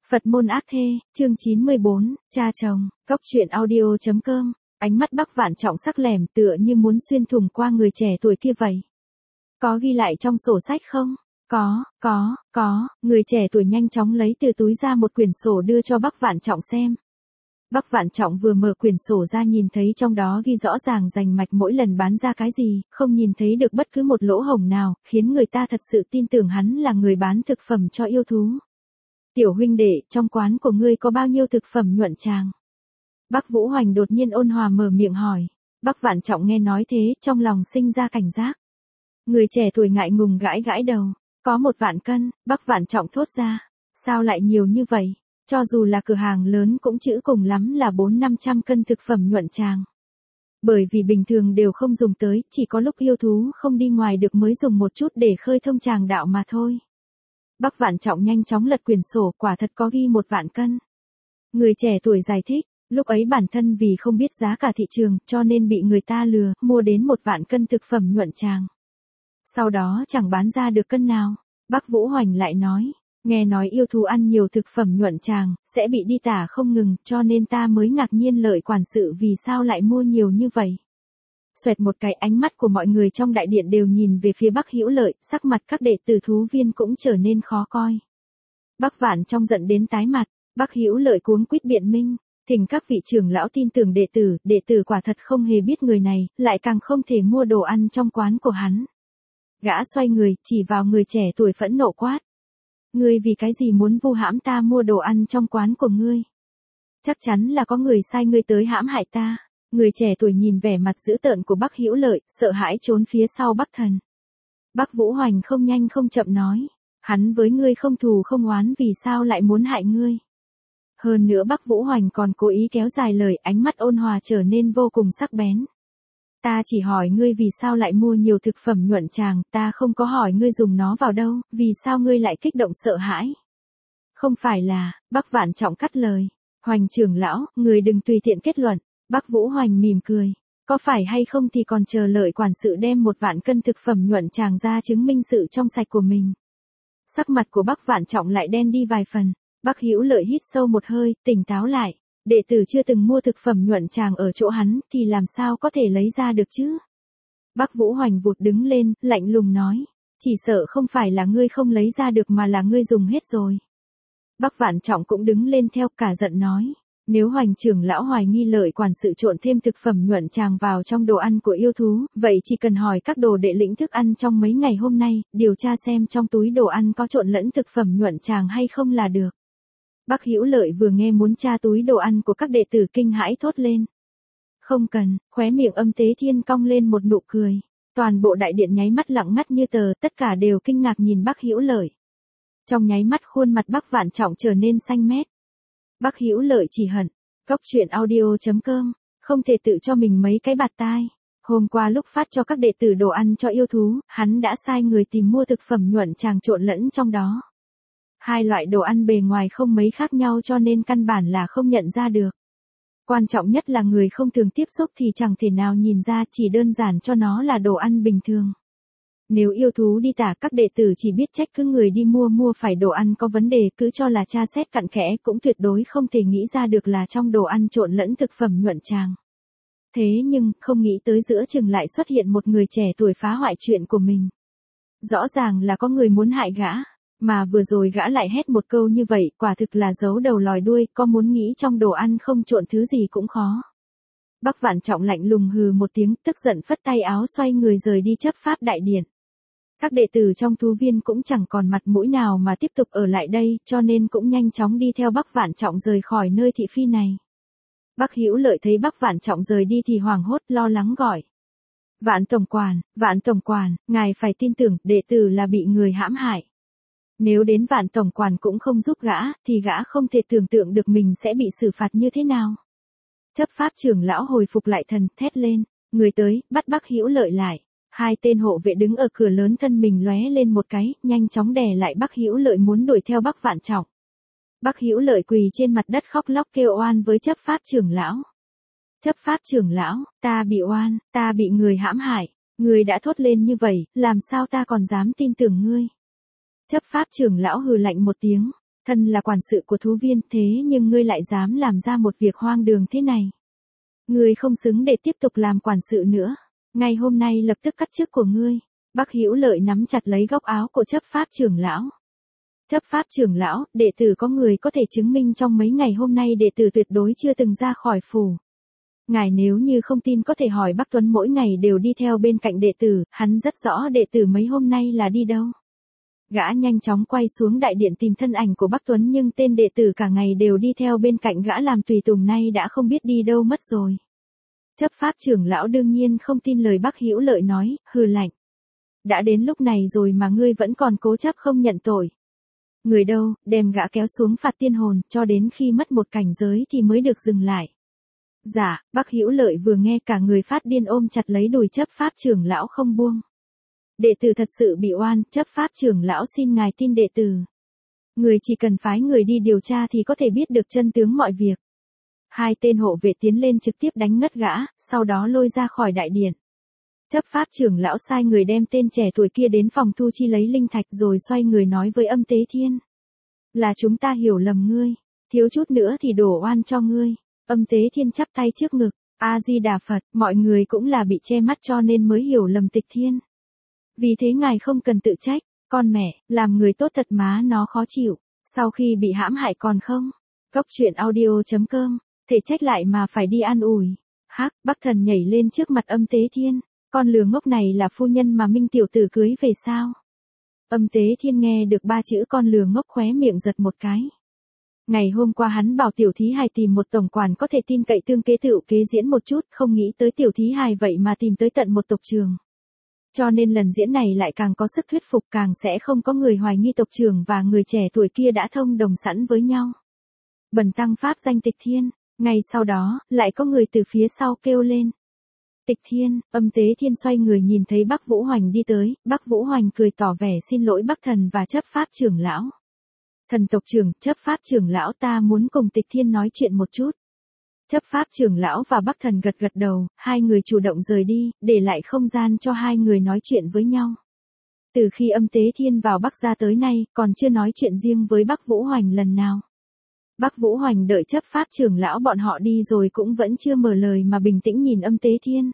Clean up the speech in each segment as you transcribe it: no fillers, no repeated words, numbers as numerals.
Phật môn ác thê, chương 94, cha chồng, Cốc truyện audio.com, ánh mắt Bắc Vạn Trọng sắc lẻm tựa như muốn xuyên thủng qua người trẻ tuổi kia vậy. Có ghi lại trong sổ sách không? Có, người trẻ tuổi nhanh chóng lấy từ túi ra một quyển sổ đưa cho Bắc Vạn Trọng xem. Bắc Vạn Trọng vừa mở quyển sổ ra nhìn thấy trong đó ghi rõ ràng rành mạch mỗi lần bán ra cái gì, không nhìn thấy được bất cứ một lỗ hổng nào, khiến người ta thật sự tin tưởng hắn là người bán thực phẩm cho yêu thú. Tiểu huynh đệ, trong quán của ngươi có bao nhiêu thực phẩm nhuận tràng? Bắc Vũ Hoành đột nhiên ôn hòa mở miệng hỏi. Bắc Vạn Trọng nghe nói thế, trong lòng sinh ra cảnh giác. Người trẻ tuổi ngại ngùng gãi gãi đầu. Có 1 vạn cân, Bắc Vạn Trọng thốt ra. Sao lại nhiều như vậy? Cho dù là cửa hàng lớn cũng chữ cùng lắm là 400-500 cân thực phẩm nhuận tràng. Bởi vì bình thường đều không dùng tới, chỉ có lúc yêu thú không đi ngoài được mới dùng một chút để khơi thông tràng đạo mà thôi. Bắc Vạn Trọng nhanh chóng lật quyển sổ, quả thật có ghi 1 vạn cân. Người trẻ tuổi giải thích, lúc ấy bản thân vì không biết giá cả thị trường, cho nên bị người ta lừa, mua đến 1 vạn cân thực phẩm nhuận tràng. Sau đó chẳng bán ra được cân nào. Bắc Vũ Hoành lại nói, nghe nói yêu thú ăn nhiều thực phẩm nhuận tràng, sẽ bị đi tả không ngừng, cho nên ta mới ngạc nhiên Lợi quản sự vì sao lại mua nhiều như vậy. Xoẹt một cái, ánh mắt của mọi người trong đại điện đều nhìn về phía Bắc Hữu Lợi, sắc mặt các đệ tử thú viên cũng trở nên khó coi. Bắc Vạn Trọng giận đến tái mặt, Bắc Hữu Lợi cuống quýt biện minh, thỉnh các vị trưởng lão tin tưởng đệ tử quả thật không hề biết người này, lại càng không thể mua đồ ăn trong quán của hắn. Gã xoay người, chỉ vào người trẻ tuổi phẫn nộ quát. Ngươi vì cái gì muốn vu hãm ta mua đồ ăn trong quán của ngươi? Chắc chắn là có người sai ngươi tới hãm hại ta. Người trẻ tuổi nhìn vẻ mặt dữ tợn của Bắc Hữu Lợi, sợ hãi trốn phía sau Bắc Thần. Bắc Vũ Hoành không nhanh không chậm nói, hắn với ngươi không thù không oán vì sao lại muốn hại ngươi. Hơn nữa Bắc Vũ Hoành còn cố ý kéo dài lời, ánh mắt ôn hòa trở nên vô cùng sắc bén. Ta chỉ hỏi ngươi vì sao lại mua nhiều thực phẩm nhuận tràng, ta không có hỏi ngươi dùng nó vào đâu, vì sao ngươi lại kích động sợ hãi. Không phải là, Bắc Vạn Trọng cắt lời. Hoành trưởng lão, người đừng tùy tiện kết luận. Bắc Vũ Hoành mỉm cười. Có phải hay không thì còn chờ Lợi quản sự đem 1 vạn cân thực phẩm nhuận tràng ra chứng minh sự trong sạch của mình. Sắc mặt của Bắc Vạn Trọng lại đen đi vài phần. Bắc Hữu Lợi hít sâu một hơi, tỉnh táo lại. Đệ tử chưa từng mua thực phẩm nhuận tràng ở chỗ hắn, thì làm sao có thể lấy ra được chứ? Bắc Vũ Hoành vụt đứng lên, lạnh lùng nói. Chỉ sợ không phải là ngươi không lấy ra được mà là ngươi dùng hết rồi. Bắc Vạn Trọng cũng đứng lên theo, cả giận nói. Nếu Hoành trưởng lão hoài nghi Lợi quản sự trộn thêm thực phẩm nhuận tràng vào trong đồ ăn của yêu thú, vậy chỉ cần hỏi các đồ đệ lĩnh thức ăn trong mấy ngày hôm nay, điều tra xem trong túi đồ ăn có trộn lẫn thực phẩm nhuận tràng hay không là được. Bắc Hữu Lợi vừa nghe muốn tra túi đồ ăn của các đệ tử kinh hãi thốt lên. Không cần, khóe miệng Âm Tế Thiên cong lên một nụ cười. Toàn bộ đại điện nháy mắt lặng ngắt như tờ, tất cả đều kinh ngạc nhìn Bắc Hữu Lợi. Trong nháy mắt khuôn mặt Bắc Vạn Trọng trở nên xanh mét. Bắc Hữu Lợi chỉ hận, Cốc truyện audio.com, không thể tự cho mình mấy cái bạt tai. Hôm qua lúc phát cho các đệ tử đồ ăn cho yêu thú, hắn đã sai người tìm mua thực phẩm nhuận tràng trộn lẫn trong đó. 2 loại đồ ăn bề ngoài không mấy khác nhau cho nên căn bản là không nhận ra được. Quan trọng nhất là người không thường tiếp xúc thì chẳng thể nào nhìn ra, chỉ đơn giản cho nó là đồ ăn bình thường. Nếu yêu thú đi tả, các đệ tử chỉ biết trách cứ người đi mua phải đồ ăn có vấn đề, cứ cho là tra xét cặn kẽ, cũng tuyệt đối không thể nghĩ ra được là trong đồ ăn trộn lẫn thực phẩm nhuận tràng. Thế nhưng, không nghĩ tới giữa chừng lại xuất hiện một người trẻ tuổi phá hoại chuyện của mình. Rõ ràng là có người muốn hại gã, mà vừa rồi gã lại hét một câu như vậy, quả thực là giấu đầu lòi đuôi, có muốn nghĩ trong đồ ăn không trộn thứ gì cũng khó. Bắc Vạn Trọng lạnh lùng hừ một tiếng, tức giận phất tay áo xoay người rời đi chấp pháp đại điện. Các đệ tử trong thú viên cũng chẳng còn mặt mũi nào mà tiếp tục ở lại đây, cho nên cũng nhanh chóng đi theo Bắc Vạn Trọng rời khỏi nơi thị phi này. Bắc Hữu Lợi thấy Bắc Vạn Trọng rời đi thì hoảng hốt lo lắng gọi. Vạn tổng quản, ngài phải tin tưởng, đệ tử là bị người hãm hại. Nếu đến Vạn tổng quản cũng không giúp gã, thì gã không thể tưởng tượng được mình sẽ bị xử phạt như thế nào. Chấp pháp trưởng lão hồi phục lại thần, thét lên, người tới, bắt Bắc Hữu Lợi lại. 2 tên hộ vệ đứng ở cửa lớn thân mình lóe lên một cái, nhanh chóng đè lại Bắc Hữu Lợi muốn đuổi theo Bắc Vạn Trọng. Bắc Hữu Lợi quỳ trên mặt đất khóc lóc kêu oan với chấp pháp trưởng lão. Chấp pháp trưởng lão, ta bị oan, ta bị người hãm hại. Ngươi đã thốt lên như vậy, làm sao ta còn dám tin tưởng ngươi? Chấp pháp trưởng lão hừ lạnh một tiếng. Thân là quản sự của thú viên thế nhưng ngươi lại dám làm ra một việc hoang đường thế này. Ngươi không xứng để tiếp tục làm quản sự nữa. Ngày hôm nay lập tức cắt chức của ngươi. Bắc Hữu Lợi nắm chặt lấy góc áo của chấp pháp trưởng lão. Chấp pháp trưởng lão, đệ tử có người có thể chứng minh trong mấy ngày hôm nay đệ tử tuyệt đối chưa từng ra khỏi phủ. Ngài nếu như không tin có thể hỏi Bắc Tuấn mỗi ngày đều đi theo bên cạnh đệ tử, hắn rất rõ đệ tử mấy hôm nay là đi đâu. Gã nhanh chóng quay xuống đại điện tìm thân ảnh của Bắc Tuấn nhưng tên đệ tử cả ngày đều đi theo bên cạnh gã làm tùy tùng nay đã không biết đi đâu mất rồi. Chấp pháp trưởng lão đương nhiên không tin lời Bắc Hữu Lợi nói, hừ lạnh. Đã đến lúc này rồi mà ngươi vẫn còn cố chấp không nhận tội. Người đâu, đem gã kéo xuống phạt tiên hồn, cho đến khi mất một cảnh giới thì mới được dừng lại. Dạ, Bắc Hữu Lợi vừa nghe cả người phát điên ôm chặt lấy đùi chấp pháp trưởng lão không buông. Đệ tử thật sự bị oan, chấp pháp trưởng lão xin ngài tin đệ tử. Người chỉ cần phái người đi điều tra thì có thể biết được chân tướng mọi việc. Hai tên hộ vệ tiến lên trực tiếp đánh ngất gã, sau đó lôi ra khỏi đại điện. Chấp pháp trưởng lão sai người đem tên trẻ tuổi kia đến phòng thu chi lấy linh thạch rồi xoay người nói với Âm Tế Thiên. Là chúng ta hiểu lầm ngươi, thiếu chút nữa thì đổ oan cho ngươi. Âm Tế Thiên chắp tay trước ngực, A-di-đà Phật, mọi người cũng là bị che mắt cho nên mới hiểu lầm Tịch Thiên. Vì thế ngài không cần tự trách, con mẹ, làm người tốt thật má nó khó chịu, sau khi bị hãm hại còn không. Cốc truyện audio.com, thể trách lại mà phải đi an ủi. Hắc, Bắc Thần nhảy lên trước mặt Âm Tế Thiên, con lừa ngốc này là phu nhân mà Minh tiểu tử cưới về sao? Âm Tế Thiên nghe được ba chữ con lừa ngốc khóe miệng giật một cái. Ngày hôm qua hắn bảo tiểu thí hài tìm một tổng quản có thể tin cậy tương kế tựu kế diễn một chút, không nghĩ tới tiểu thí hài vậy mà tìm tới tận một tộc trưởng. Cho nên lần diễn này lại càng có sức thuyết phục, càng sẽ không có người hoài nghi tộc trưởng và người trẻ tuổi kia đã thông đồng sẵn với nhau. Bần tăng pháp danh Tịch Thiên, ngay sau đó, lại có người từ phía sau kêu lên. Tịch Thiên, Âm Tế Thiên xoay người nhìn thấy Bắc Vũ Hoành đi tới, Bắc Vũ Hoành cười tỏ vẻ xin lỗi Bắc Thần và chấp pháp trưởng lão. Thần tộc trưởng, chấp pháp trưởng lão ta muốn cùng Tịch Thiên nói chuyện một chút. Chấp pháp trưởng lão và Bắc Thần gật gật đầu, hai người chủ động rời đi, để lại không gian cho hai người nói chuyện với nhau. Từ khi Âm Tế Thiên vào Bắc gia tới nay, còn chưa nói chuyện riêng với Bắc Vũ Hoành lần nào. Bắc Vũ Hoành đợi chấp pháp trưởng lão bọn họ đi rồi cũng vẫn chưa mở lời mà bình tĩnh nhìn Âm Tế Thiên.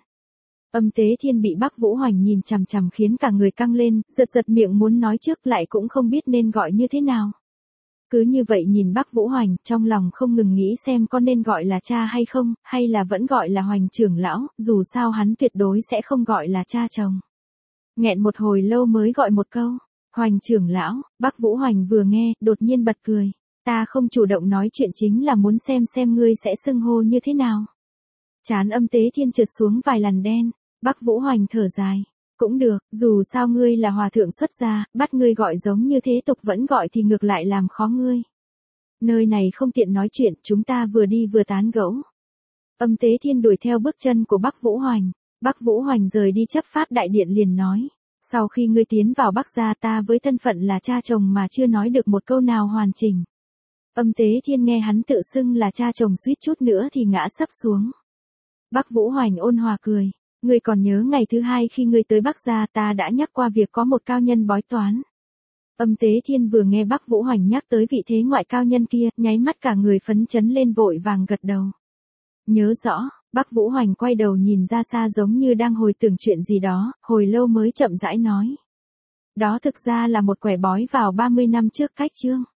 Âm Tế Thiên bị Bắc Vũ Hoành nhìn chằm chằm khiến cả người căng lên, giật giật miệng muốn nói trước lại cũng không biết nên gọi như thế nào. Cứ như vậy nhìn Bắc Vũ Hoành, trong lòng không ngừng nghĩ xem có nên gọi là cha hay không, hay là vẫn gọi là Hoành trưởng lão, dù sao hắn tuyệt đối sẽ không gọi là cha chồng. Nghẹn một hồi lâu mới gọi một câu, Hoành trưởng lão. Bắc Vũ Hoành vừa nghe, đột nhiên bật cười. Ta không chủ động nói chuyện chính là muốn xem ngươi sẽ xưng hô như thế nào. Trán Âm Tế Thiên trượt xuống vài làn đen, Bắc Vũ Hoành thở dài. Cũng được, dù sao ngươi là hòa thượng xuất gia, bắt ngươi gọi giống như thế tục vẫn gọi thì ngược lại làm khó ngươi. Nơi này không tiện nói chuyện, chúng ta vừa đi vừa tán gẫu. Âm Tế Thiên đuổi theo bước chân của Bắc Vũ Hoành. Bắc Vũ Hoành rời đi chấp pháp đại điện liền nói. Sau khi ngươi tiến vào Bắc gia ta với thân phận là cha chồng mà chưa nói được một câu nào hoàn chỉnh. Âm Tế Thiên nghe hắn tự xưng là cha chồng suýt chút nữa thì ngã sấp xuống. Bắc Vũ Hoành ôn hòa cười. Ngươi còn nhớ ngày thứ hai khi ngươi tới Bắc gia ta đã nhắc qua việc có một cao nhân bói toán. Âm Tế Thiên vừa nghe Bắc Vũ Hoành nhắc tới vị thế ngoại cao nhân kia, nháy mắt cả người phấn chấn lên vội vàng gật đầu. Nhớ rõ, Bắc Vũ Hoành quay đầu nhìn ra xa giống như đang hồi tưởng chuyện gì đó, hồi lâu mới chậm rãi nói. Đó thực ra là một quẻ bói vào 30 năm trước cách chương.